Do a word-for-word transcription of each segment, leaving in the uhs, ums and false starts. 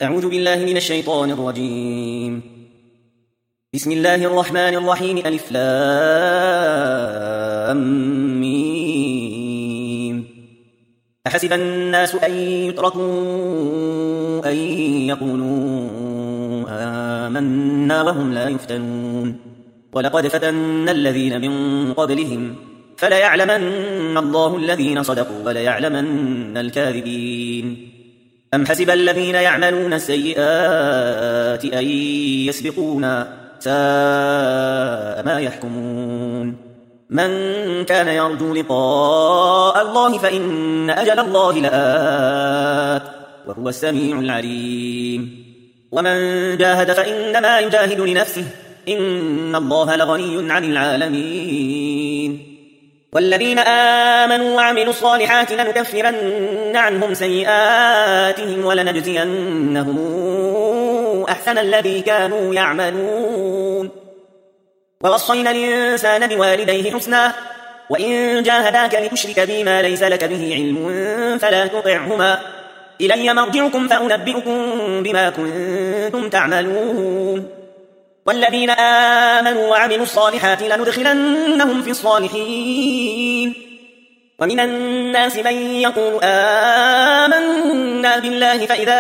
أعوذ بالله من الشيطان الرجيم. بسم الله الرحمن الرحيم. ألف لام ميم. أحسب الناس أن يتركوا أن يقولوا آمنا وهم لا يفتنون ولقد فتنا الذين من قبلهم فليعلمن الله الذين صدقوا وليعلمن الكاذبين. أم حسب الذين يعملون السيئات أن يسبقونا ساء ما يحكمون. من كان يرجو لقاء الله فإن أجل الله لآت وهو السميع العليم. ومن جاهد فإنما يجاهد لنفسه إن الله لغني عن العالمين. والذين آمنوا وعملوا الصالحات لنكفرن عنهم سيئاتهم ولنجزينهم أحسن الذي كانوا يعملون. ووصينا الإنسان بوالديه حسنا وإن جاهداك لتشرك بي ما ليس لك به علم فلا تطعهما إلي مرجعكم فأنبئكم بما كنتم تعملون. والذين آمنوا وعملوا الصالحات لندخلنهم في الصالحين. ومن الناس من يقول آمنا بالله فإذا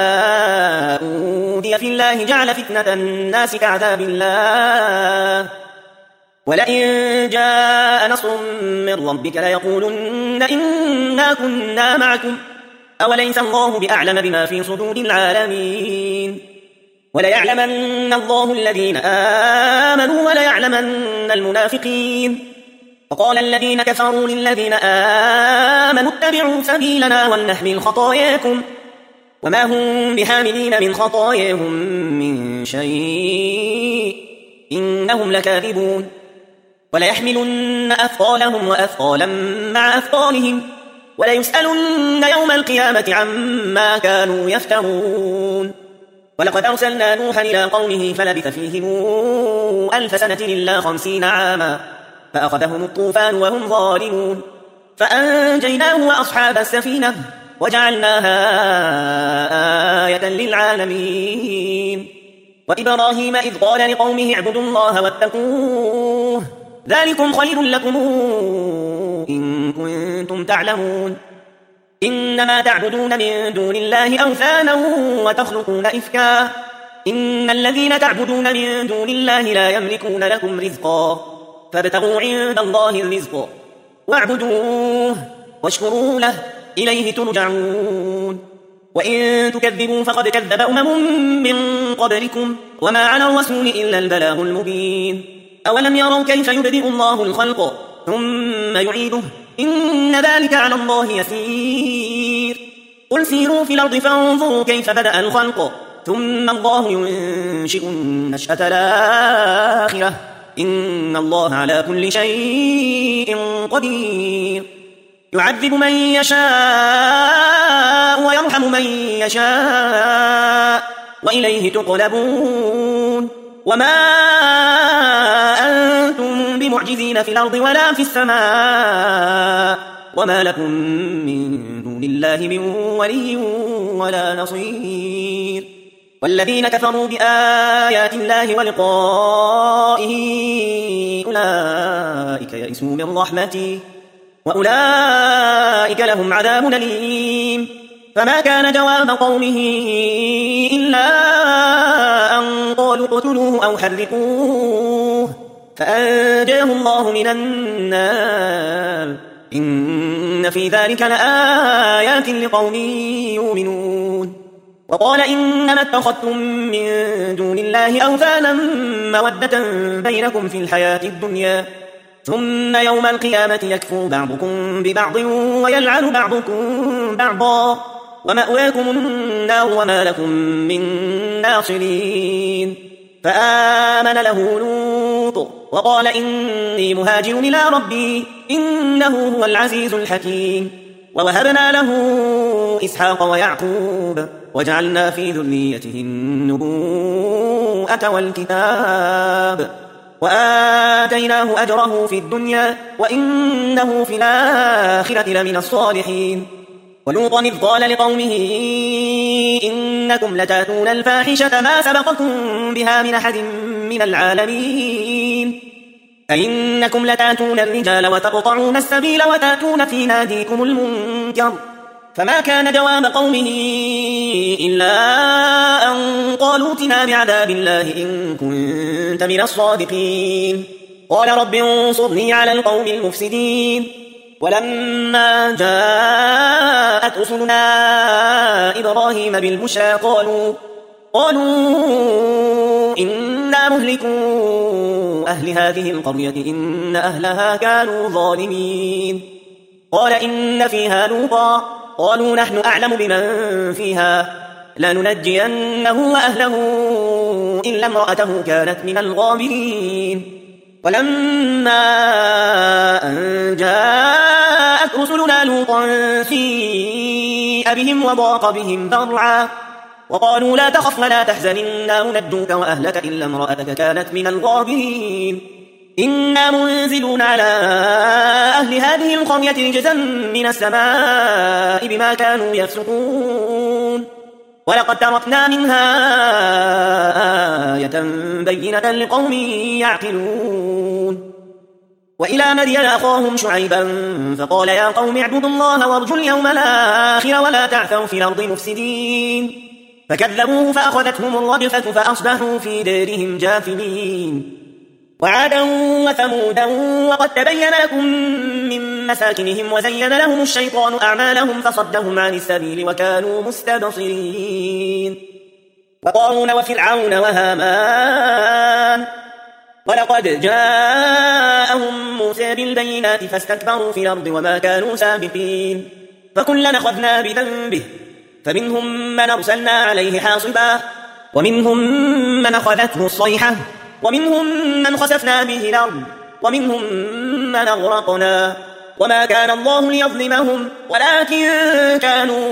أوذي في الله جعل فتنة الناس كعذاب الله ولئن جاء نصر من ربك ليقولن إنا كنا معكم أوليس الله بأعلم بما في صدور العالمين. وليعلمن الله الذين آمنوا وليعلمن المنافقين. وقال الذين كفروا للذين آمنوا اتبعوا سبيلنا ولنحمل خطاياكم وما هم بحاملين من خطاياهم من شيء إنهم لكاذبون. وليحملن أثقالهم وأثقالا مع أثقالهم وليسألن يوم القيامة عما كانوا يفترون. ولقد أرسلنا نوحا إلى قومه فلبث فيهم ألف سنة إلا خمسين عاما فأخذهم الطوفان وهم ظالمون فأنجيناه وأصحاب السفينة وجعلناها آية للعالمين. وإبراهيم إذ قال لقومه اعبدوا الله واتقوه ذلكم خير لكم إن كنتم تعلمون. إنما تعبدون من دون الله أوثانا وتخلقون إفكا إن الذين تعبدون من دون الله لا يملكون لكم رزقا فابتغوا عند الله الرزق واعبدوه واشكروا له إليه ترجعون. وإن تكذبوا فقد كذب أمم من قبلكم وما على الرسول إلا البلاغ المبين. أولم يروا كيف يبدئ الله الخلق ثم يعيده إن ذلك على الله يسير. قل سيروا في الأرض فانظروا كيف بدأ الخلق ثم الله ينشئ النشأة الآخرة إن الله على كل شيء قدير. يعذب من يشاء ويرحم من يشاء وإليه تقلبون. وما أنتم بمعجزين في الأرض ولا في السماء وما لكم من دون الله من ولي ولا نصير. والذين كفروا بآيات الله ولقائه أولئك يئسوا من رحمتي وأولئك لهم عذاب أليم. فما كان جواب قومه إلا أن قالوا اقتلوه أو حرقوه فأنجاه الله من النار إن في ذلك لآيات لقوم يؤمنون. وقال إنما اتخذتم من دون الله أوثانا مودة بينكم في الحياة الدنيا ثم يوم القيامة يكفر بعضكم ببعض ويلعن بعضكم بعضا ومأواكم النار وما لكم من ناصرين. فآمن له لوط وقال إني مهاجر إلى ربي إنه هو العزيز الحكيم. ووهبنا له إسحاق ويعقوب وجعلنا في ذريته النبوءة والكتاب وآتيناه أجره في الدنيا وإنه في الآخرة لمن الصالحين. ولوطا إذ قال لقومه إن أئنكم لتأتون الفاحشة ما سبقكم بها من أحد من العالمين أئنكم لتأتون الرجال وتقطعون السبيل وتأتون في ناديكم المنكر فما كان جواب قومه إلا أن قالوا ائتنا بعذاب الله إن كنت من الصادقين قال رب انصرني على القوم المفسدين ولما جاءت رسلنا إبراهيم بالبشرى قالوا قالوا إنا مهلكو أهل هذه القرية إن أهلها كانوا ظالمين قال إن فيها لوطا قالوا نحن أعلم بمن فيها لننجينه وأهله إلا امرأته كانت من الغابرين ولما أن جاءت رسلنا لوطا سيء بهم وضاق بهم ذرعا وقالوا لا تخف ولا تحزن إنا منجوك وأهلك إلا امرأتك كانت من الغابرين إنا منزلون على أهل هذه القرية رجزا من السماء بما كانوا يفسقون ولقد تركنا منها آية بينة لقوم يعقلون وإلى مدين أخاهم شعيبا فقال يا قوم اعبدوا الله وارجوا اليوم الآخر ولا تعثوا في الأرض مفسدين فكذبوه فأخذتهم الرجفة فأصبحوا في دارهم جاثمين وعادا وثمودا وقد تبين لكم من مساكنهم وزين لهم الشيطان أعمالهم فصدهم عن السبيل وكانوا مستبصرين وقارون وفرعون وهامان ولقد جاءهم موسى بالبينات فاستكبروا في الأرض وما كانوا سابقين فكلنا أخذنا بذنبه فمنهم من أرسلنا عليه حاصبا ومنهم من أخذته الصيحة ومنهم من خسفنا به الأرض ومنهم من أغرقنا وما كان الله ليظلمهم ولكن كانوا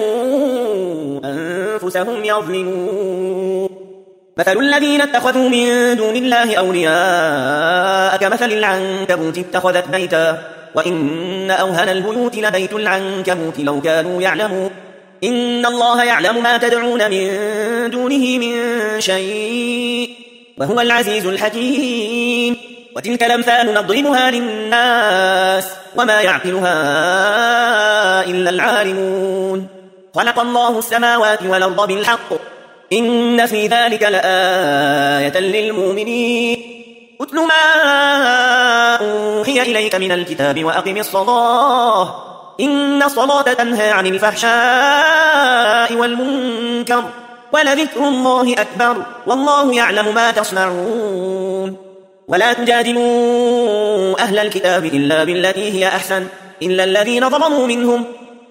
أنفسهم يظلمون مثل الذين اتخذوا من دون الله أولياء كمثل العنكبوت اتخذت بيتا وإن أوهن البيوت لبيت العنكبوت لو كانوا يعلمون إن الله يعلم ما تدعون من دونه من شيء وهو العزيز الحكيم وتلك الأمثال نضربها للناس وما يعقلها إلا العالمون خلق الله السماوات والأرض بالحق إن في ذلك لآية للمؤمنين اتل ما أوحي إليك من الكتاب وأقم الصلاة إن الصلاة تنهى عن الفحشاء والمنكر ولذكر الله أكبر والله يعلم ما تصنعون ولا تجادلوا أهل الكتاب إلا بالتي هي أحسن إلا الذين ظلموا منهم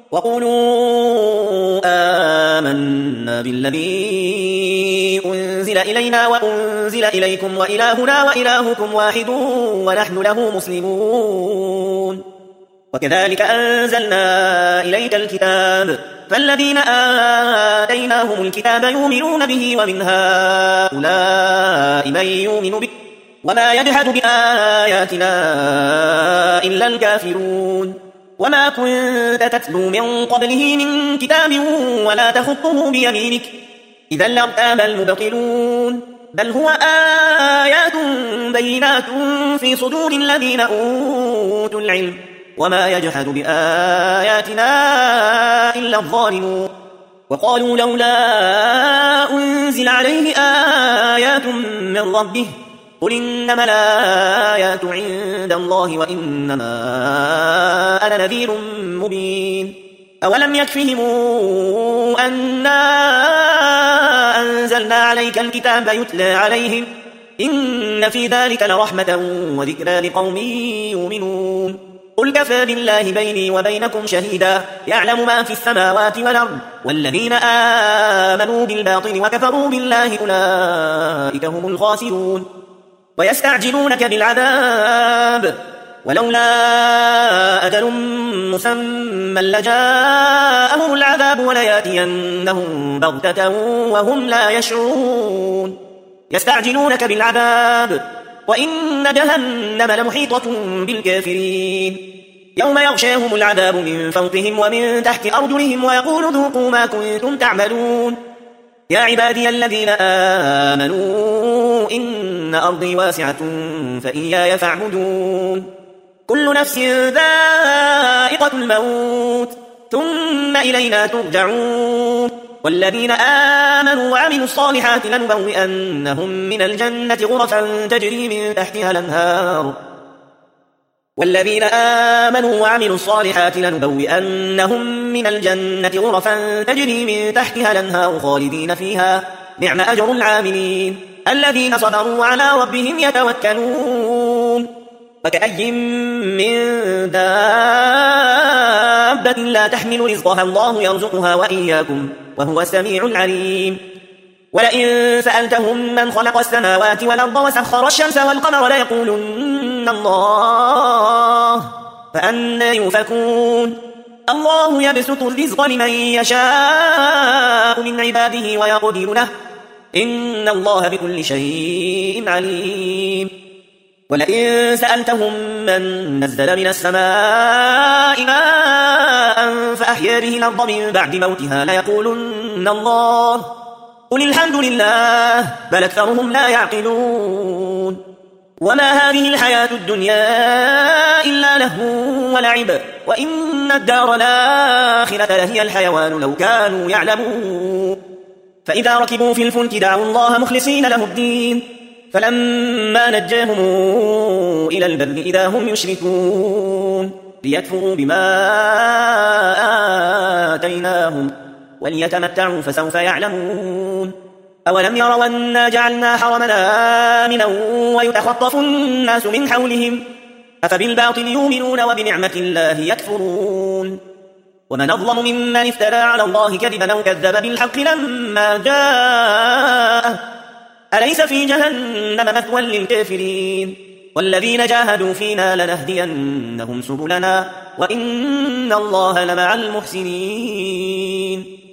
وقولوا آمنا بالذي أنزل إلينا وأنزل إليكم وإلهنا وإلهكم واحد ونحن له مسلمون وكذلك أنزلنا إليك الكتاب فالذين آتيناهم الكتاب يؤمنون به ومن هؤلاء من يؤمن به وما يجحد بآياتنا إلا الكافرون وما كنت تتلو من قبله من كتاب ولا تخطه بيمينك إذا لارتاب المبطلون بل هو آيات بينات في صدور الذين أوتوا العلم وما يجحد بآياتنا إلا الظالمون وقالوا لولا أنزل عليه آيات من ربه قل إنما الآيات عند الله وإنما أنا نذير مبين أولم يكفهم أنا أنزلنا عليك الكتاب يتلى عليهم إن في ذلك لرحمة وذكرى لقوم يؤمنون قل كفى بالله بيني وبينكم شهيدا يعلم ما في السماوات والأرض والذين آمنوا بالباطل وكفروا بالله أولئك هم الخاسرون ويستعجلونك بالعذاب ولولا أجل مسمى لجاءهم العذاب ولياتينهم بغتة وهم لا يشعرون يستعجلونك بالعذاب وإن جهنم لمحيطة بالكافرين يوم يغشاهم العذاب من فوقهم ومن تحت أرجلهم ويقول ذوقوا ما كنتم تعملون يا عبادي الذين آمنوا إن أرضي واسعة فإياي فاعبدون كل نفس ذائقة الموت ثم إلينا ترجعون والذين آمنوا وعملوا الصالحات لنبوئنهم من الجنة غرفا تجري من تحتها الأنهار والذين آمنوا وعملوا الصالحات لنبوئنهم من الجنة غرفا تجري من تحتها الأنهار خالدين فيها نعم أجر العاملين الذين صبروا على ربهم يتوكلون وكأي من دابة لا تحمل رزقها الله يرزقها وإياكم وهو السميع العليم ولئن سألتهم من خلق السماوات والأرض وسخر الشمس والقمر ليقولن الله فأنى يؤفكون الله يبسط الرزق لمن يشاء من عباده ويقدر له إن الله بكل شيء عليم ولئن سألتهم من نزل من السماء ماء فأحيا به الأرض من بعد موتها ليقولن الله قل الحمد لله بل أكثرهم لا يعقلون وما هذه الحياة الدنيا إلا لهو ولعب وإن الدار الآخرة لهي الحيوان لو كانوا يعلمون فإذا ركبوا في الفلك دعوا الله مخلصين له الدين فلما نجاهم إلى البر إذا هم يشركون ليكفروا بما آتيناهم وليتمتعوا فسوف يعلمون أولم يروا أنا جعلنا حرمنا آمنا ويتخطف الناس من حولهم أفبالباطل يؤمنون وبنعمة الله يكفرون ومن أظلم ممن افترى على الله كذبا أو كذب بالحق لما جاءه أليس في جهنم مثوى للكافرين والذين جاهدوا فينا لنهدينهم سبلنا وإن الله لمع المحسنين